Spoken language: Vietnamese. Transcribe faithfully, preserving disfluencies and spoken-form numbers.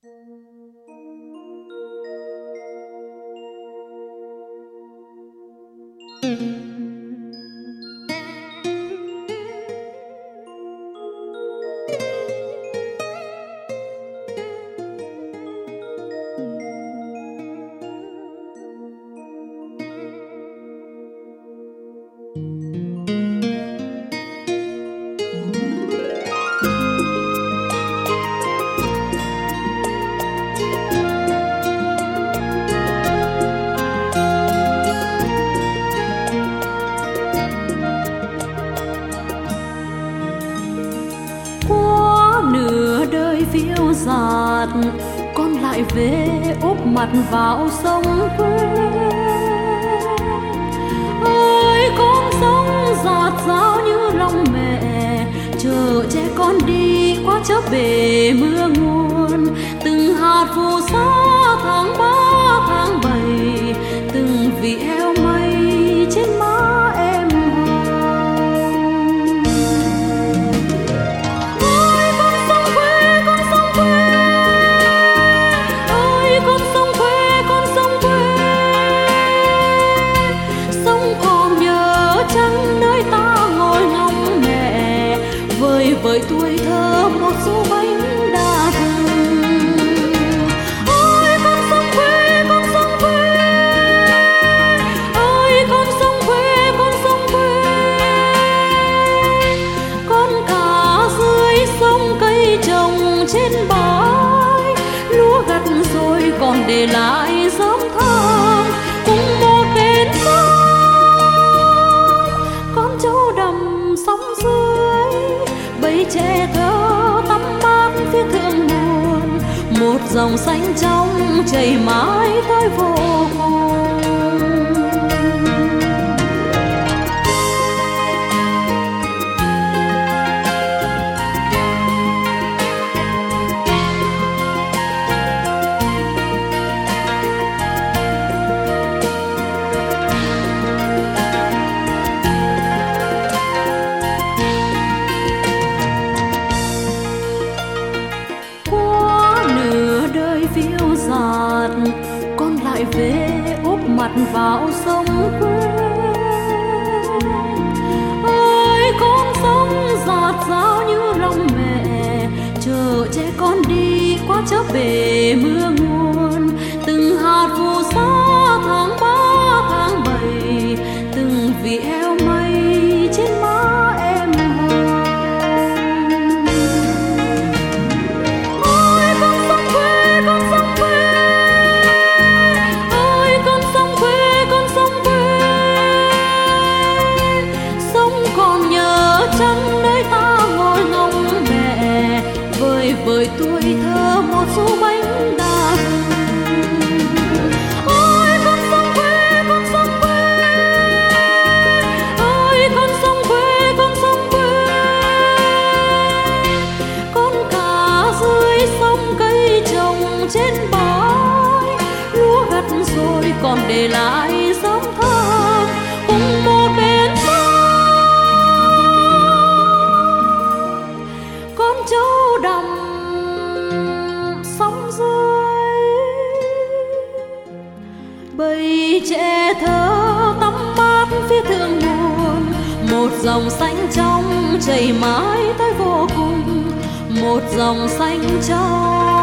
phiêu dạt con lại về úp mặt vào sông quê. Ơi con sông giạt rào như lòng mẹ, chờ che con đi qua chớp bể mưa nguồn. Từng hạt phù sa tháng ba tháng bảy, từng vị heo mây trên má em hồng. Ơi con sông quê, con sông quê, ơi con sông quê, con sông quê. Sông còn nhớ chăng nơi ta ngồi ngóng mẹ, vơi vợi tuổi thơ một số bánh đa rừng. Ôi con sông quê, con sông quê, ơi con sông quê, con sông quê. Con cá dưới sông cây trồng trên bãi, lúa gặt rồi còn để lại giấm thơm cùng một bên sông. Con trâu đầm sóng dưới bầy trẻ thơ tắm mát phía thượng nguồn, một dòng xanh trong chảy mãi tới vô cùng. Phiêu dạt con lại về úp mặt vào sông quê. Ơi con sông giạt rào như lòng mẹ, chờ che con đi qua chớp bể mưa nguồn. Từng hạt phù sa tháng ba tháng bảy, từng vị heo mây trên má em hồng. Ôi con sông quê, con sông quê, ơi con sông quê, con sông quê. Sông còn nhớ chăng nơi ta ngồi ngóng mẹ, vơi vợi tuổi thơ một số bánh đa rừng. Ôi con sông quê, con sông quê, ơi con sông quê, con sông quê. Con cá dưới sông cây trồng trên bãi, lúa gặt rồi còn để lại giấm thơm cùng một bên sông. Con trâu đầm sóng dưới bầy trẻ thơ tắm mát phía thượng nguồn, một dòng xanh trong chảy mãi tới vô cùng, một dòng xanh trong